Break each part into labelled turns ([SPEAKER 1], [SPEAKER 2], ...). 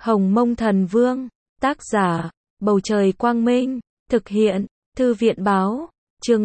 [SPEAKER 1] Hồng Mông Thần Vương, tác giả, Bầu Trời Quang Minh, thực hiện, Thư viện Báo, chương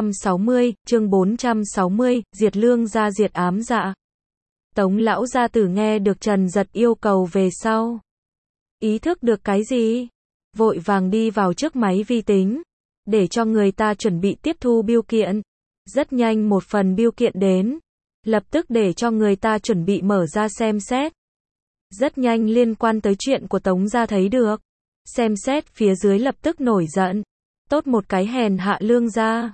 [SPEAKER 1] 460, diệt lương gia diệt ám dạ. Tống lão gia tử nghe được Trần Giật yêu cầu về sau. Ý thức được cái gì? Vội vàng đi vào trước máy vi tính, để cho người ta chuẩn bị tiếp thu bưu kiện. Rất nhanh một phần bưu kiện đến, lập tức để cho người ta chuẩn bị mở ra xem xét. Rất nhanh liên quan tới chuyện của Tống gia thấy được. Xem xét phía dưới lập tức nổi giận. Tốt một cái hèn hạ lương gia.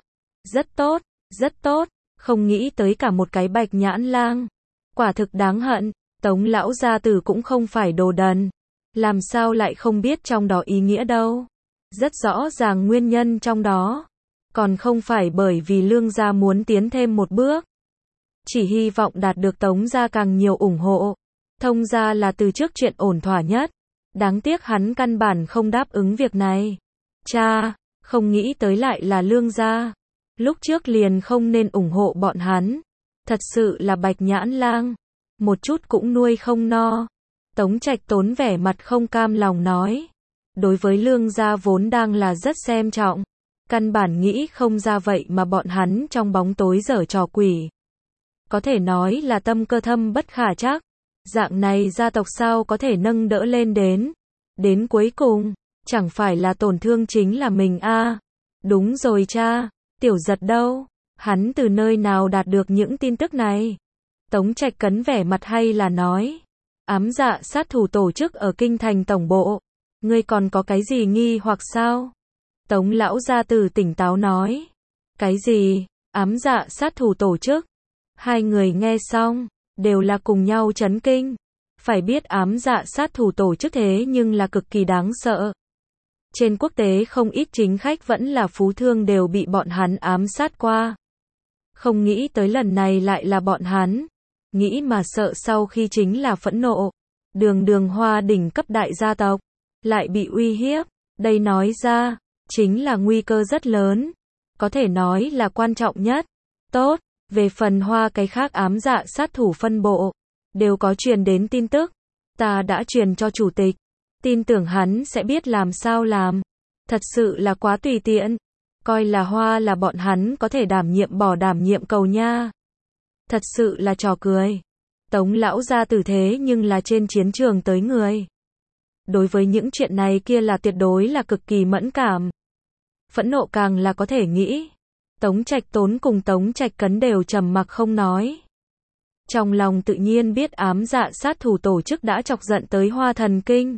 [SPEAKER 1] Rất tốt, không nghĩ tới cả một cái Bạch Nhãn Lang. Quả thực đáng hận, Tống lão gia tử cũng không phải đồ đần. Làm sao lại không biết trong đó ý nghĩa đâu. Rất rõ ràng nguyên nhân trong đó. Còn không phải bởi vì lương gia muốn tiến thêm một bước. Chỉ hy vọng đạt được Tống gia càng nhiều ủng hộ. Thông gia là từ trước chuyện ổn thỏa nhất. Đáng tiếc hắn căn bản không đáp ứng việc này. Cha, không nghĩ tới lại là lương gia. Lúc trước liền không nên ủng hộ bọn hắn. Thật sự là Bạch Nhãn Lang. Một chút cũng nuôi không no. Tống Trạch Tốn vẻ mặt không cam lòng nói. Đối với lương gia vốn đang là rất xem trọng. Căn bản nghĩ không ra vậy mà bọn hắn trong bóng tối giở trò quỷ. Có thể nói là tâm cơ thâm bất khả trắc. Dạng này gia tộc sao có thể nâng đỡ lên đến. Đến cuối cùng, chẳng phải là tổn thương chính là mình a. Đúng rồi cha, Tiểu Giật đâu? Hắn từ nơi nào đạt được những tin tức này? Tống Trạch Cấn vẻ mặt hay là nói. Ám dạ sát thủ tổ chức ở kinh thành tổng bộ. Ngươi còn có cái gì nghi hoặc sao? Tống lão gia tử tỉnh táo nói. Cái gì? Ám dạ sát thủ tổ chức? Hai người nghe xong, đều là cùng nhau chấn kinh. Phải biết ám dạ sát thủ tổ chức thế nhưng là cực kỳ đáng sợ. Trên quốc tế không ít chính khách vẫn là phú thương đều bị bọn hắn ám sát qua. Không nghĩ tới lần này lại là bọn hắn. Nghĩ mà sợ sau khi chính là phẫn nộ. Đường Hoa đỉnh cấp đại gia tộc. Lại bị uy hiếp. Đây nói ra, chính là nguy cơ rất lớn. Có thể nói là quan trọng nhất. Tốt, về phần Hoa cái khác ám dạ sát thủ phân bộ. Đều có truyền đến tin tức. Ta đã truyền cho chủ tịch. Tin tưởng hắn sẽ biết làm sao làm. Thật sự là quá tùy tiện. Coi là Hoa là bọn hắn có thể đảm nhiệm cầu nha. Thật sự là trò cười. Tống lão gia tử thế nhưng là trên chiến trường tới người. Đối với những chuyện này kia là tuyệt đối là cực kỳ mẫn cảm. Phẫn nộ càng là có thể nghĩ. Tống Trạch Tốn cùng Tống Trạch Cấn đều trầm mặc không nói. Trong lòng tự nhiên biết ám dạ sát thủ tổ chức đã chọc giận tới Hoa thần kinh.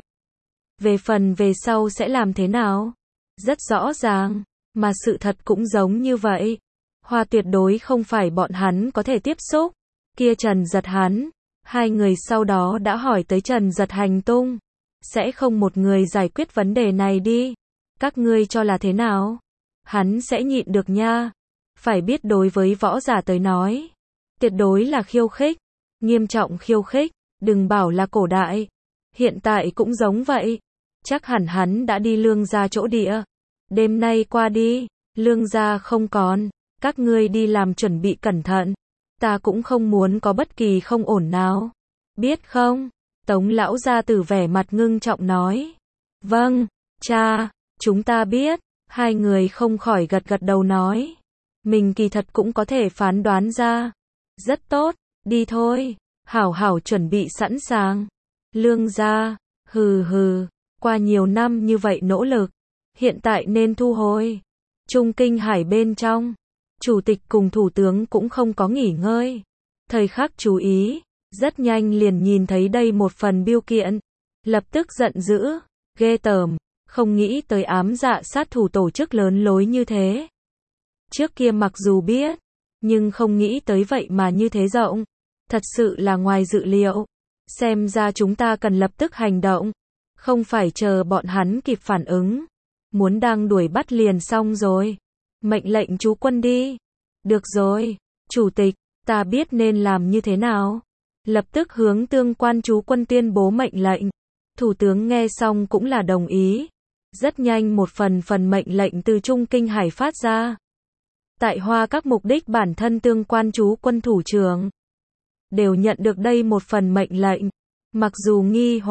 [SPEAKER 1] Về phần về sau sẽ làm thế nào? Rất rõ ràng, mà sự thật cũng giống như vậy. Hoa tuyệt đối không phải bọn hắn có thể tiếp xúc. Kia Trần Giật hắn, hai người sau đó đã hỏi tới Trần Giật hành tung. Sẽ không một người giải quyết vấn đề này đi. Các ngươi cho là thế nào? Hắn sẽ nhịn được nha. Phải biết đối với võ giả tới nói. Tuyệt đối là khiêu khích. Nghiêm trọng khiêu khích. Đừng bảo là cổ đại. Hiện tại cũng giống vậy. Chắc hẳn hắn đã đi lương gia chỗ địa. Đêm nay qua đi. Lương gia không còn. Các ngươi đi làm chuẩn bị cẩn thận. Ta cũng không muốn có bất kỳ không ổn nào. Biết không? Tống lão gia tử vẻ mặt ngưng trọng nói. Vâng, cha, chúng ta biết. Hai người không khỏi gật gật đầu nói. Mình kỳ thật cũng có thể phán đoán ra. Rất tốt, đi thôi. Hảo hảo chuẩn bị sẵn sàng. Lương gia, hừ, qua nhiều năm như vậy nỗ lực. Hiện tại nên thu hồi. Trung Kinh Hải bên trong. Chủ tịch cùng thủ tướng cũng không có nghỉ ngơi. Thời khắc chú ý. Rất nhanh liền nhìn thấy đây một phần bưu kiện. Lập tức giận dữ. Ghê tởm. Không nghĩ tới ám dạ sát thủ tổ chức lớn lối như thế. Trước kia mặc dù biết. Nhưng không nghĩ tới vậy mà như thế rộng. Thật sự là ngoài dự liệu. Xem ra chúng ta cần lập tức hành động. Không phải chờ bọn hắn kịp phản ứng. Muốn đang đuổi bắt liền xong rồi. Mệnh lệnh chú quân đi. Được rồi, chủ tịch, ta biết nên làm như thế nào. Lập tức hướng tương quan chú quân tuyên bố mệnh lệnh. Thủ tướng nghe xong cũng là đồng ý. Rất nhanh một phần mệnh lệnh từ Trung Kinh Hải phát ra. Tại Hoa các mục đích bản thân tương quan chú quân thủ trưởng đều nhận được đây một phần mệnh lệnh. Mặc dù nghi hoặc,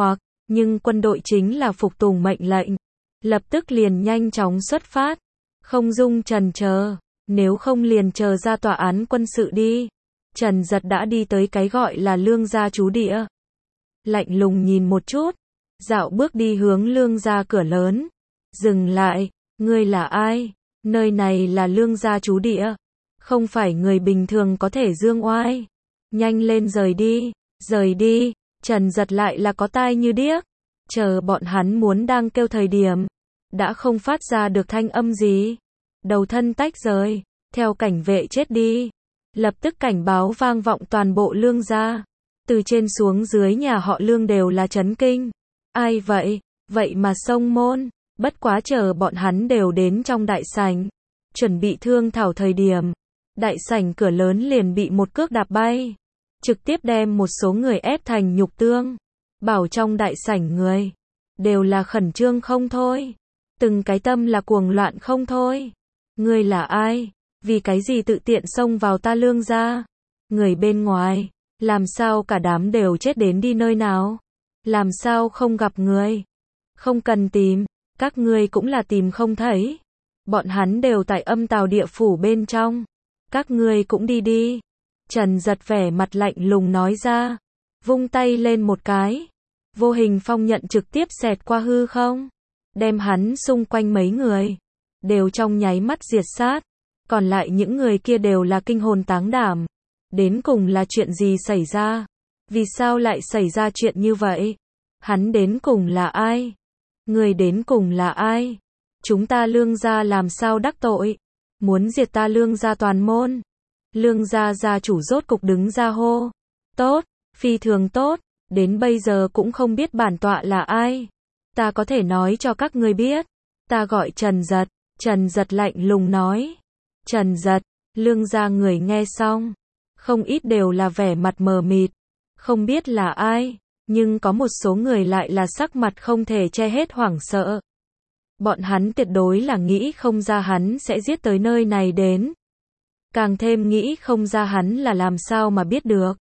[SPEAKER 1] Nhưng quân đội chính là phục tùng mệnh lệnh, lập tức liền nhanh chóng xuất phát, không dung chần chờ, nếu không liền chờ ra tòa án quân sự đi. Trần Giật đã đi tới cái gọi là Lương gia trú địa. Lạnh lùng nhìn một chút, dạo bước đi hướng Lương gia cửa lớn. Dừng lại, ngươi là ai? Nơi này là Lương gia trú địa, không phải người bình thường có thể dương oai. Nhanh lên rời đi, rời đi. Trần Giật lại là có tai như điếc, chờ bọn hắn muốn đang kêu thời điểm, đã không phát ra được thanh âm gì. Đầu thân tách rời, theo cảnh vệ chết đi. Lập tức cảnh báo vang vọng toàn bộ Lương gia. Từ trên xuống dưới nhà họ Lương đều là chấn kinh. Ai vậy? Vậy mà xông môn. Bất quá chờ bọn hắn đều đến trong đại sảnh, chuẩn bị thương thảo thời điểm, đại sảnh cửa lớn liền bị một cước đạp bay, trực tiếp đem một số người ép thành nhục tương. Bảo trong đại sảnh người đều là khẩn trương không thôi, từng cái tâm là cuồng loạn không thôi. Ngươi là ai? Vì cái gì tự tiện xông vào ta Lương gia? Người bên ngoài, làm sao cả đám đều chết đến đi nơi nào? Làm sao không gặp người? Không cần tìm, các ngươi cũng là tìm không thấy. Bọn hắn đều tại âm tào địa phủ bên trong. Các ngươi cũng đi đi. Trần Giật vẻ mặt lạnh lùng nói ra, vung tay lên một cái. Vô hình phong nhận trực tiếp xẹt qua hư không, đem hắn xung quanh mấy người đều trong nháy mắt diệt sát. Còn lại những người kia đều là kinh hồn táng đảm. Đến cùng là chuyện gì xảy ra? Vì sao lại xảy ra chuyện như vậy? Hắn đến cùng là ai? Người đến cùng là ai? Chúng ta Lương gia làm sao đắc tội? Muốn diệt ta Lương gia toàn môn. Lương gia gia chủ rốt cục đứng ra hô. Tốt, phi thường tốt, đến bây giờ cũng không biết bản tọa là ai. Ta có thể nói cho các ngươi biết. Ta gọi Trần Giật. Trần Giật lạnh lùng nói. Trần Giật, Lương gia người nghe xong, không ít đều là vẻ mặt mờ mịt, không biết là ai, nhưng có một số người lại là sắc mặt không thể che hết hoảng sợ. Bọn hắn tuyệt đối là nghĩ không ra hắn sẽ giết tới nơi này đến. Càng thêm nghĩ không ra hắn là làm sao mà biết được.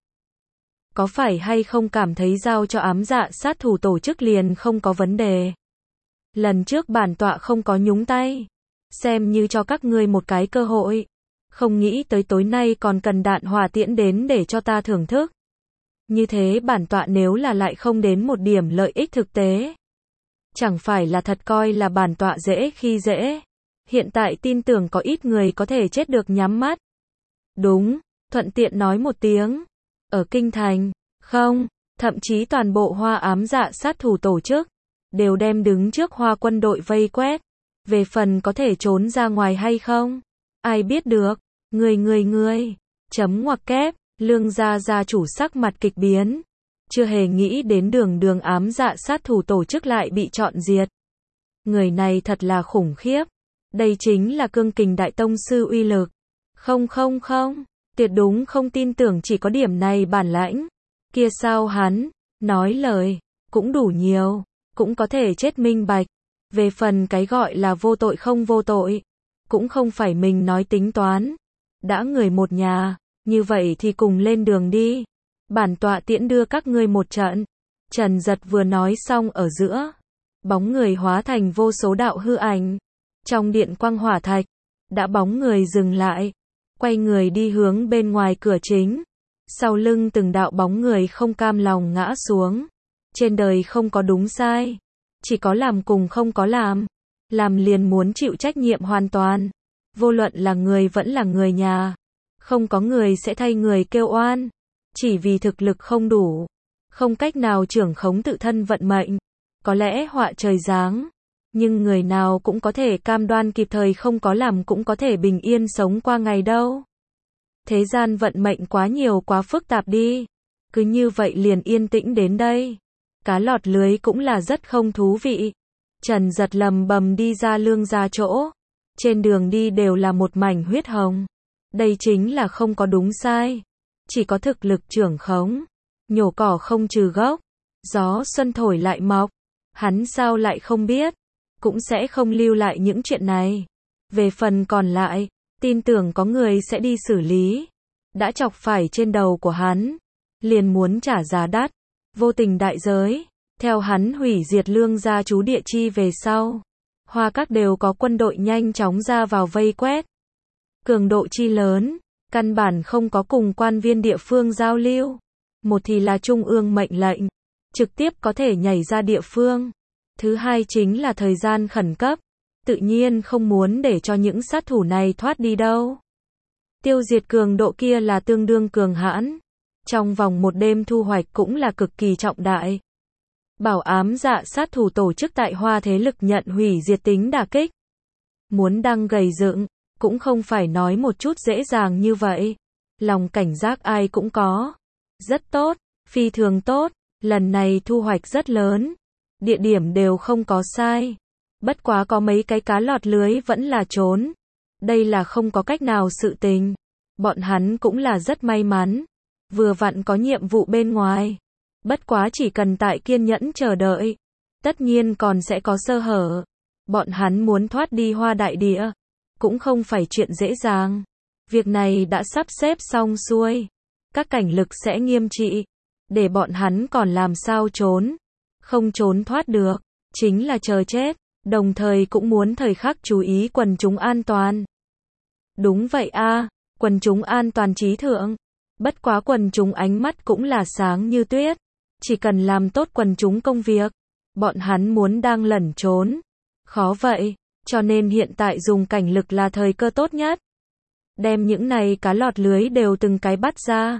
[SPEAKER 1] Có phải hay không cảm thấy giao cho ám dạ sát thủ tổ chức liền không có vấn đề? Lần trước bản tọa không có nhúng tay, xem như cho các ngươi một cái cơ hội. Không nghĩ tới tối nay còn cần đạn hỏa tiễn đến để cho ta thưởng thức. Như thế bản tọa nếu là lại không đến một điểm lợi ích thực tế, chẳng phải là thật coi là bản tọa dễ khi dễ. Hiện tại tin tưởng có ít người có thể chết được nhắm mắt. Đúng, thuận tiện nói một tiếng. Ở Kinh Thành, không, thậm chí toàn bộ Hoa ám dạ sát thủ tổ chức đều đem đứng trước Hoa quân đội vây quét. Về phần có thể trốn ra ngoài hay không, ai biết được. Ngươi, chấm ngoặc kép. Lương gia gia chủ sắc mặt kịch biến, chưa hề nghĩ đến đường ám dạ sát thủ tổ chức lại bị chọn diệt. Người này thật là khủng khiếp. Đây chính là cương kình đại tông sư uy lực. Không, tuyệt đúng không tin tưởng chỉ có điểm này bản lãnh. Kia sao hắn nói lời cũng đủ nhiều, cũng có thể chết minh bạch. Về phần cái gọi là vô tội không vô tội, cũng không phải mình nói tính toán. Đã người một nhà, như vậy thì cùng lên đường đi. Bản tọa tiễn đưa các ngươi một trận. Trần Giật vừa nói xong ở giữa, bóng người hóa thành vô số đạo hư ảnh. Trong điện quang hỏa thạch, đã bóng người dừng lại, quay người đi hướng bên ngoài cửa chính. Sau lưng từng đạo bóng người không cam lòng ngã xuống. Trên đời không có đúng sai, chỉ có làm cùng không có làm. Làm liền muốn chịu trách nhiệm hoàn toàn. Vô luận là người vẫn là người nhà. Không có người sẽ thay người kêu oan. Chỉ vì thực lực không đủ, không cách nào trưởng khống tự thân vận mệnh. Có lẽ họa trời giáng, nhưng người nào cũng có thể cam đoan kịp thời không có làm cũng có thể bình yên sống qua ngày đâu. Thế gian vận mệnh quá nhiều quá phức tạp đi. Cứ như vậy liền yên tĩnh đến đây. Cá lọt lưới cũng là rất không thú vị. Trần Giật lầm bầm đi ra Lương gia chỗ. Trên đường đi đều là một mảnh huyết hồng. Đây chính là không có đúng sai. Chỉ có thực lực trưởng khống. Nhổ cỏ không trừ gốc. Gió xuân thổi lại mọc. Hắn sao lại không biết. Cũng sẽ không lưu lại những chuyện này. Về phần còn lại, tin tưởng có người sẽ đi xử lý. Đã chọc phải trên đầu của hắn, liền muốn trả giá đắt. Vô tình đại giới. Theo hắn hủy diệt Lương gia chú địa chi về sau, Hoa Các đều có quân đội nhanh chóng ra vào vây quét. Cường độ chi lớn, căn bản không có cùng quan viên địa phương giao lưu. Một thì là trung ương mệnh lệnh, trực tiếp có thể nhảy ra địa phương. Thứ hai chính là thời gian khẩn cấp, tự nhiên không muốn để cho những sát thủ này thoát đi đâu. Tiêu diệt cường độ kia là tương đương cường hãn. Trong vòng một đêm thu hoạch cũng là cực kỳ trọng đại. Bảo ám dạ sát thủ tổ chức tại Hoa thế lực nhận hủy diệt tính đả kích. Muốn đăng gầy dựng, cũng không phải nói một chút dễ dàng như vậy. Lòng cảnh giác ai cũng có. Rất tốt, phi thường tốt, lần này thu hoạch rất lớn. Địa điểm đều không có sai. Bất quá có mấy cái cá lọt lưới vẫn là trốn. Đây là không có cách nào sự tình. Bọn hắn cũng là rất may mắn. Vừa vặn có nhiệm vụ bên ngoài. Bất quá chỉ cần tại kiên nhẫn chờ đợi. Tất nhiên còn sẽ có sơ hở. Bọn hắn muốn thoát đi Hoa đại địa. Cũng không phải chuyện dễ dàng. Việc này đã sắp xếp xong xuôi. Các cảnh lực sẽ nghiêm trị. Để bọn hắn còn làm sao trốn. Không trốn thoát được. Chính là chờ chết. Đồng thời cũng muốn thời khắc chú ý quần chúng an toàn. Đúng vậy a, quần chúng an toàn chí thượng. Bất quá quần chúng ánh mắt cũng là sáng như tuyết. Chỉ cần làm tốt quần chúng công việc. Bọn hắn muốn đang lẩn trốn. Khó vậy. Cho nên hiện tại dùng cảnh lực là thời cơ tốt nhất. Đem những này cá lọt lưới đều từng cái bắt ra.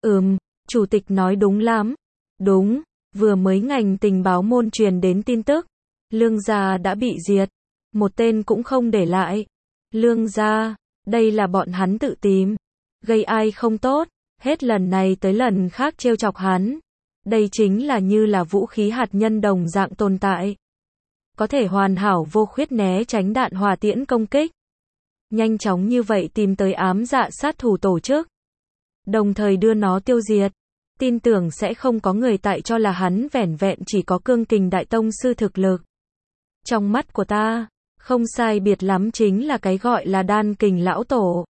[SPEAKER 1] Chủ tịch nói đúng lắm. Đúng, vừa mới ngành tình báo môn truyền đến tin tức. Lương gia đã bị diệt. Một tên cũng không để lại. Lương gia, đây là bọn hắn tự tìm. Gây ai không tốt, hết lần này tới lần khác trêu chọc hắn. Đây chính là như là vũ khí hạt nhân đồng dạng tồn tại. Có thể hoàn hảo vô khuyết né tránh đạn hỏa tiễn công kích. Nhanh chóng như vậy tìm tới ám dạ sát thủ tổ chức. Đồng thời đưa nó tiêu diệt. Tin tưởng sẽ không có người tại cho là hắn vẻn vẹn chỉ có cương kình đại tông sư thực lực. Trong mắt của ta, không sai biệt lắm chính là cái gọi là đan kình lão tổ.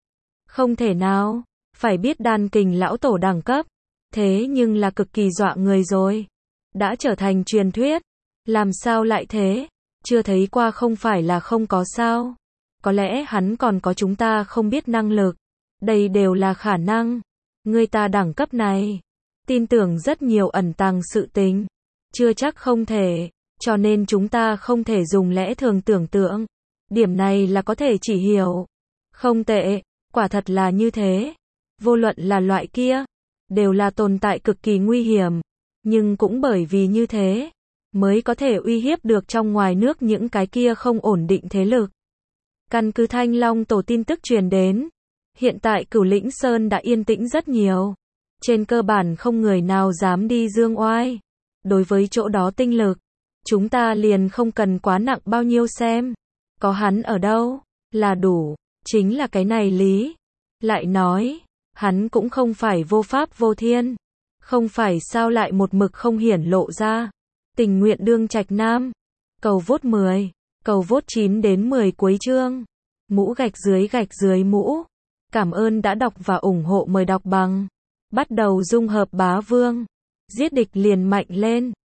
[SPEAKER 1] Không thể nào, phải biết đan kình lão tổ đẳng cấp. Thế nhưng là cực kỳ dọa người rồi. Đã trở thành truyền thuyết. Làm sao lại thế? Chưa thấy qua không phải là không có sao. Có lẽ hắn còn có chúng ta không biết năng lực. Đây đều là khả năng. Người ta đẳng cấp này. Tin tưởng rất nhiều ẩn tàng sự tình. Chưa chắc không thể. Cho nên chúng ta không thể dùng lẽ thường tưởng tượng. Điểm này là có thể chỉ hiểu. Không tệ. Quả thật là như thế. Vô luận là loại kia. Đều là tồn tại cực kỳ nguy hiểm. Nhưng cũng bởi vì như thế. Mới có thể uy hiếp được trong ngoài nước những cái kia không ổn định thế lực. Căn cứ Thanh Long tổ tin tức truyền đến. Hiện tại Cửu Lĩnh Sơn đã yên tĩnh rất nhiều. Trên cơ bản không người nào dám đi dương oai. Đối với chỗ đó tinh lực. Chúng ta liền không cần quá nặng bao nhiêu xem. Có hắn ở đâu. Là đủ. Chính là cái này lý. Lại nói. Hắn cũng không phải vô pháp vô thiên. Không phải sao lại một mực không hiển lộ ra. Tình nguyện đương Trạch Nam. Cầu vote 10. Cầu vote 9 đến 10 cuối chương. Mũ gạch dưới mũ. Cảm ơn đã đọc và ủng hộ, mời đọc bằng. Bắt đầu dung hợp bá vương. Giết địch liền mạnh lên.